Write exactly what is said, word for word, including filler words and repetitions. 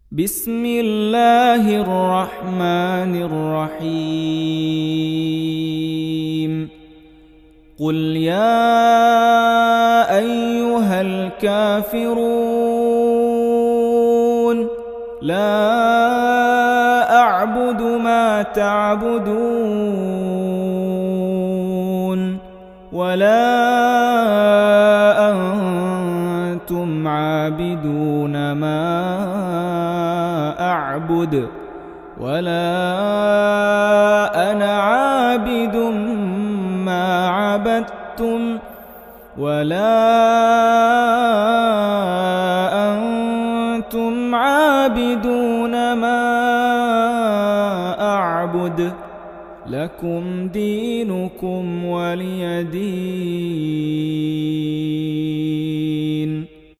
بسم الله الرحمن الرحيم قل يا أيها الكافرون لا أعبد ما تعبدون ولا أنتم عابدون ما أعبد ولا أنا عابد ما عبدتم ولا أنتم عابدون ما أعبد لكم دينكم ولي دين.